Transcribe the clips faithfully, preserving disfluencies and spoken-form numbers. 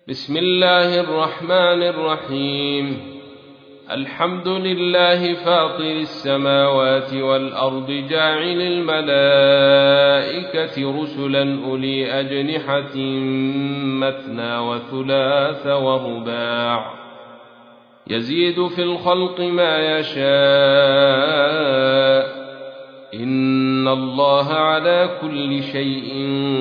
بسم الله الرحمن الرحيم. الحمد لله فاطر السماوات والأرض جاعل الملائكة رسلا أولي أجنحة مثنى وثلاث ورباع يزيد في الخلق ما يشاء إن الله على كل شيء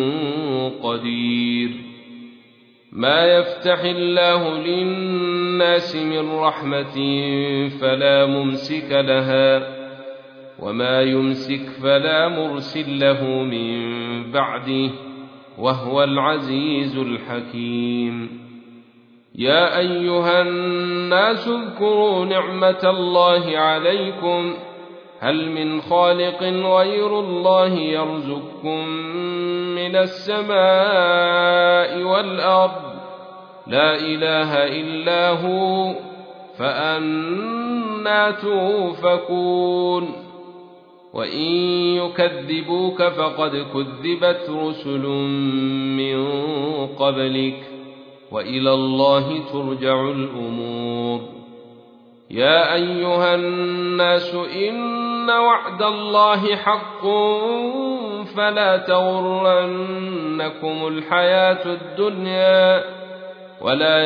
قدير. ما يفتح الله للناس من رحمة فلا ممسك لها وما يمسك فلا مرسل له من بعده وهو العزيز الحكيم. يا أيها الناس اذكروا نعمة الله عليكم هل من خالق غير الله يرزقكم من السماء والأرض لا إله إلا هو فأنى توفكون. وإن يكذبوك فقد كذبت رسل من قبلك وإلى الله ترجع الأمور. يا أيها الناس إن وعد الله حق فلا تغرنكم الحياة الدنيا ولا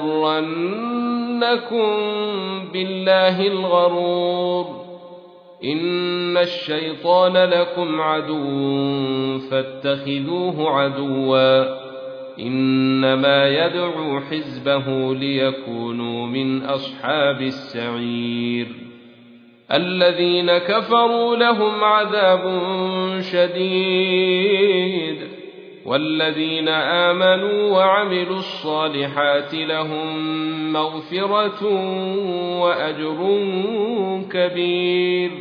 يغرنكم بالله الغرور. إن الشيطان لكم عدو فاتخذوه عدوا إنما يدعو حزبه ليكونوا من أصحاب السعير. الذين كفروا لهم عذاب شديد والذين آمنوا وعملوا الصالحات لهم مغفرة وأجر كبير.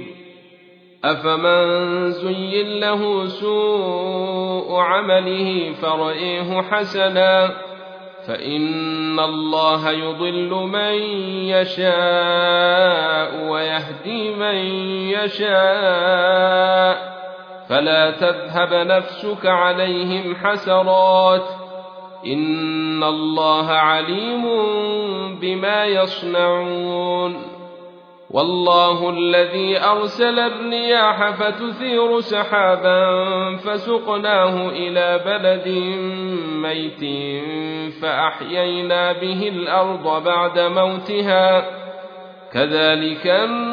أفمن زين له سوء عمله فرأيه حسنا فإن الله يضل من يشاء ويهدي من يشاء فلا تذهب نفسك عليهم حسرات إن الله عليم بما يصنعون. والله الذي أرسل الرياح فتثير سحابا فسقناه إلى بلد ميت فأحيينا به الأرض بعد موتها كذلك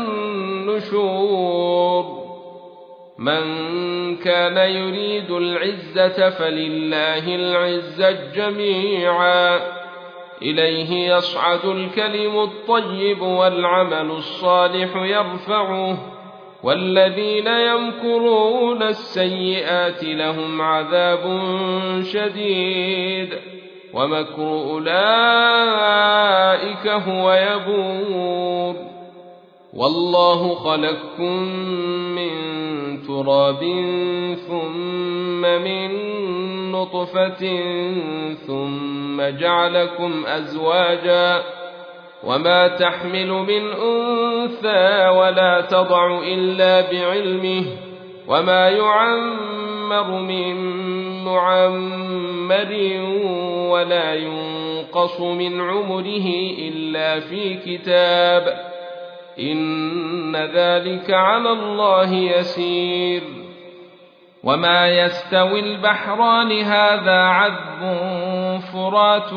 النشور. من كان يريد العزة فلله العزة جميعا إليه يصعد الكلم الطيب والعمل الصالح يرفعه والذين يمكرون السيئات لهم عذاب شديد ومكر أولئك هو يبور. والله خلقكم من تراب ثم من نطفة ثم جعلكم أزواجا وما تحمل من أنثى ولا تضع إلا بعلمه وما يعمر من معمر ولا ينقص من عمره إلا في كتاب إن ذلك على الله يسير. وما يستوي البحران هذا عذب فرات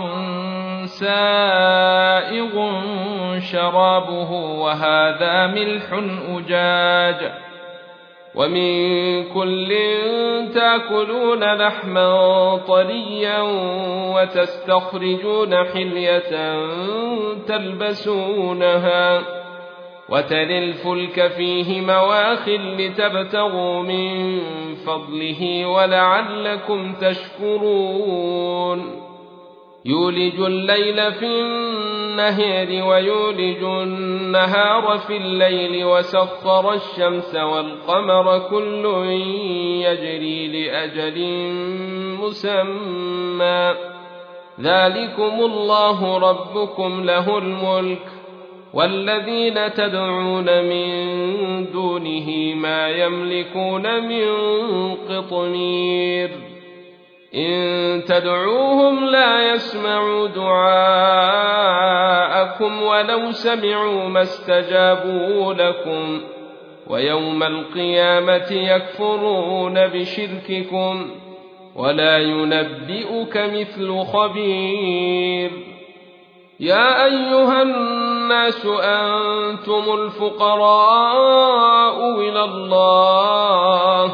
سائغ شرابه وهذا ملح أجاج ومن كل تأكلون لحما طريا وتستخرجون حلية تلبسونها وترى الفلك فيه مواخر لتبتغوا من فضله ولعلكم تشكرون. يولج الليل في النهار ويولج النهار في الليل وسخر الشمس والقمر كل يجري لأجل مسمى ذلكم الله ربكم له الملك والذين تدعون من دونه ما يملكون من قطمير. إن تدعوهم لا يسمعوا دعاءكم ولو سمعوا ما استجابوا لكم ويوم القيامة يكفرون بشرككم ولا ينبئك مثل خبير. يا أيها الناس أنتم الفقراء إلى الله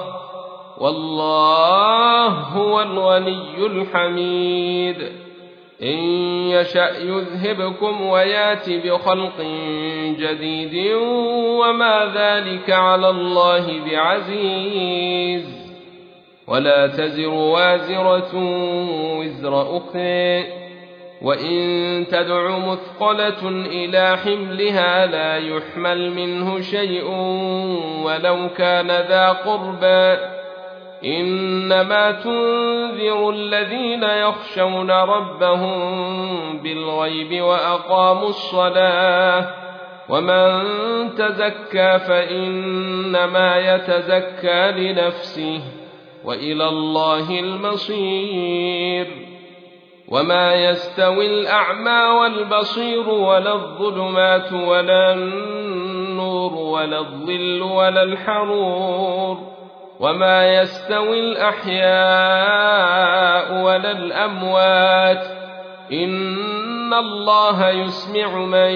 والله هو الغني الحميد. إن يشأ يذهبكم ويات بخلق جديد وما ذلك على الله بعزيز. ولا تزر وازرة وزر أخرى وإن تدع مثقلة إلى حملها لا يحمل منه شيء ولو كان ذا قربى. إنما تنذر الذين يخشون ربهم بالغيب وأقاموا الصلاة ومن تزكى فإنما يتزكى لنفسه وإلى الله المصير. وما يستوي الأعمى والبصير ولا الظلمات ولا النور ولا الظل ولا الحرور وما يستوي الأحياء ولا الأموات إن الله يسمع من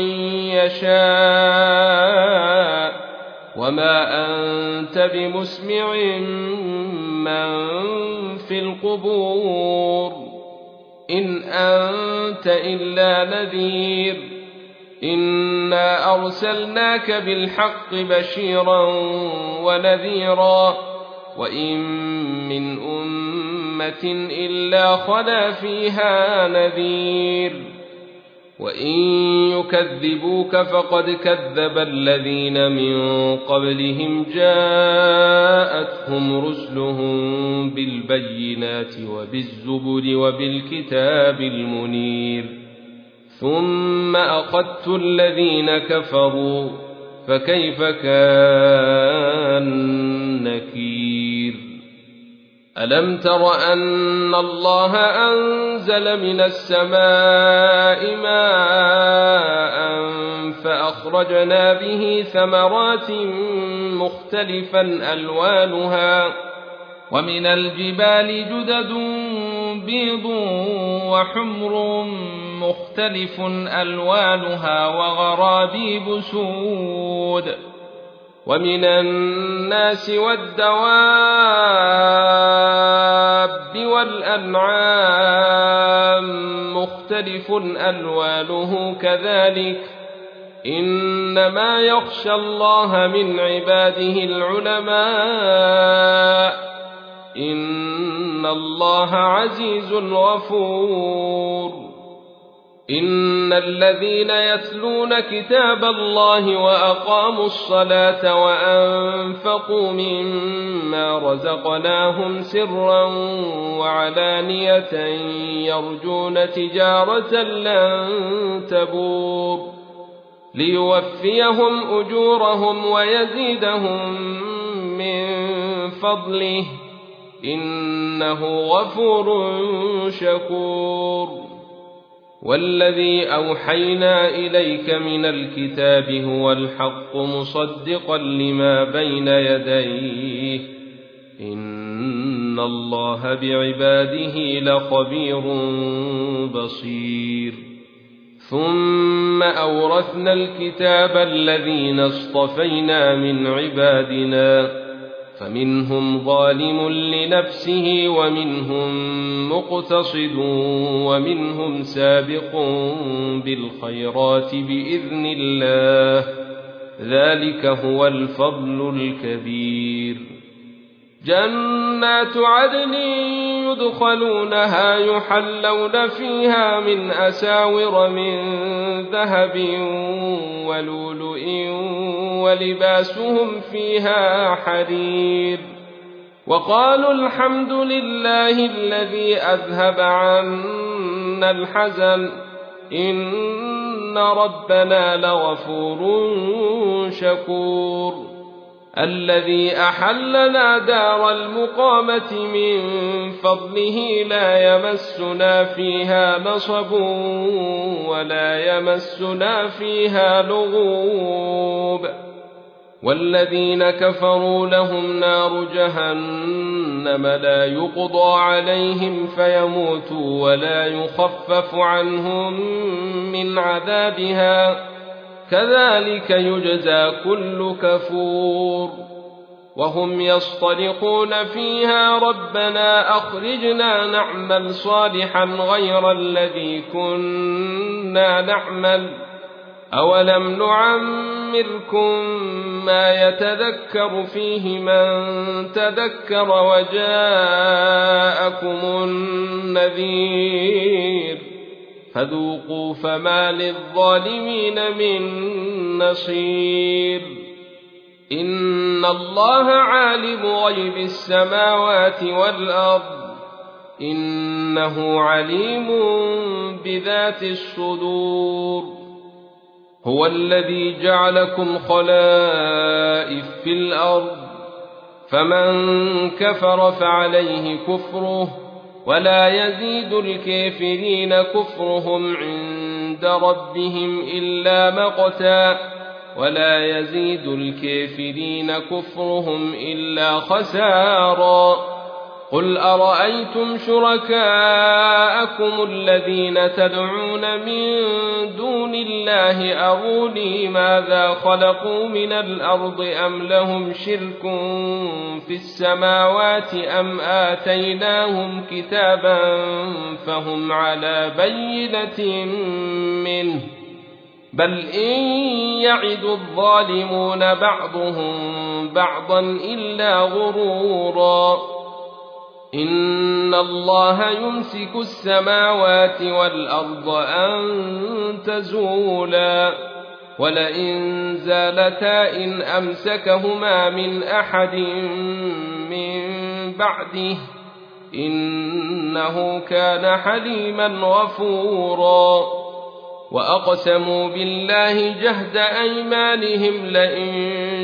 يشاء وما أنت بمسمع من في القبور إن أنت إلا نذير. إنا أرسلناك بالحق بشيرا ونذيرا وإن من أمة إلا خلا فيها نذير. وإن يكذبوك فقد كذب الذين من قبلهم جاءتهم رسلهم بالبينات وبالزبر وبالكتاب المنير ثم أخذت الذين كفروا فكيف كان نكير. ألم تر أن الله أنزل من السماء ماء فأخرجنا به ثمرات مختلفا ألوانها ومن الجبال جدد بيض وحمر مختلف ألوانها وغرابيب سود ومن الناس والدواب والأنعام مختلف ألوانه كذلك إنما يخشى الله من عباده العلماء إن الله عزيز غفور. إن الذين يتلون كتاب الله وأقاموا الصلاة وأنفقوا مما رزقناهم سرا وعلانية يرجون تجارة لن تبور ليوفيهم أجورهم ويزيدهم من فضله إنه غفور شكور. والذي أوحينا إليك من الكتاب هو الحق مصدقا لما بين يديه إن الله بعباده لخبير بصير. ثم أورثنا الكتاب الذين اصطفينا من عبادنا فمنهم ظالم لنفسه ومنهم مقتصد ومنهم سابق بالخيرات بإذن الله ذلك هو الفضل الكبير. جنات عدن يدخلونها يحلون فيها من أساور من ذهب ولؤلؤ ولباسهم فيها حرير وقالوا الحمد لله الذي أذهب عنا الحزن إن ربنا لغفور شكور. الذي أحلنا دار المقامة من فضله لا يمسنا فيها نصب ولا يمسنا فيها لغوب والذين كفروا لهم نار جهنم لا يقضى عليهم فيموتوا ولا يخفف عنهم من عذابها كذلك يجزى كل كفور وهم يصطرخون فيها ربنا أخرجنا نعمل صالحا غير الذي كنا نعمل أولم نعمركم ما يتذكر فيه من تذكر وجاءكم النذير فذوقوا فما للظالمين من نصير إن الله عالم غيب السماوات والأرض إنه عليم بذات الصدور هو الذي جعلكم خلائف في الأرض فمن كفر فعليه كفره ولا يزيد الكافرين كفرهم عند ربهم إلا مقتا ولا يزيد الكافرين كفرهم إلا خسارا قل أرأيتم شركاءكم الذين تدعون من دون الله أروني ماذا خلقوا من الأرض أم لهم شرك في السماوات أم آتيناهم كتابا فهم على بينة منه بل إن يعد الظالمون بعضهم بعضا إلا غرورا إن الله يمسك السماوات والأرض أن تزولا ولئن زالتا إن أمسكهما من أحد من بعده إنه كان حليما غفورا وأقسموا بالله جهد أيمانهم لئن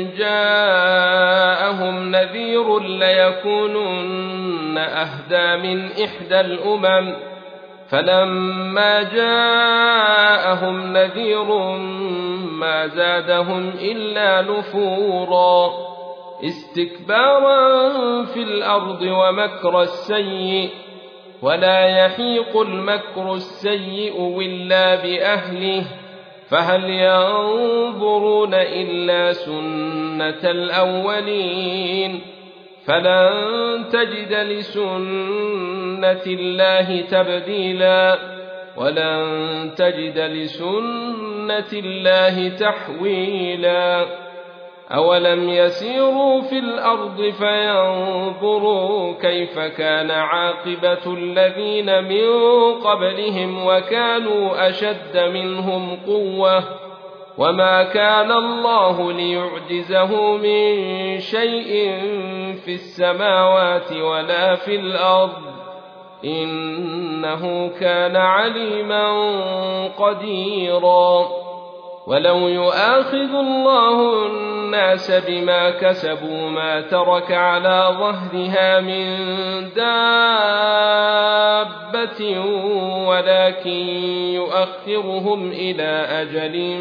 جاءهم نذير ليكونن أهدى من إحدى الأمم فلما جاءهم نذير ما زادهم إلا نفورا استكبارا في الأرض ومكر السيء ولا يحيق المكر السيء إلا بأهله فهل ينظرون إلا سنة الأولين فلن تجد لسنة الله تبديلا ولن تجد لسنة الله تحويلا أولم يسيروا في الأرض فينظروا كيف كان عاقبة الذين من قبلهم وكانوا أشد منهم قوة وما كان الله ليعجزه من شيء في السماوات ولا في الأرض إنه كان عليما قديرا ولو يؤاخذ الله الناس بما كسبوا ما ترك على ظهرها من دابة ولكن يؤخرهم إلى أجل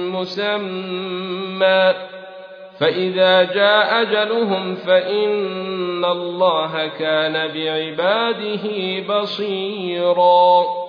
مسمى فإذا جاء أجلهم فإن الله كان بعباده بصيرا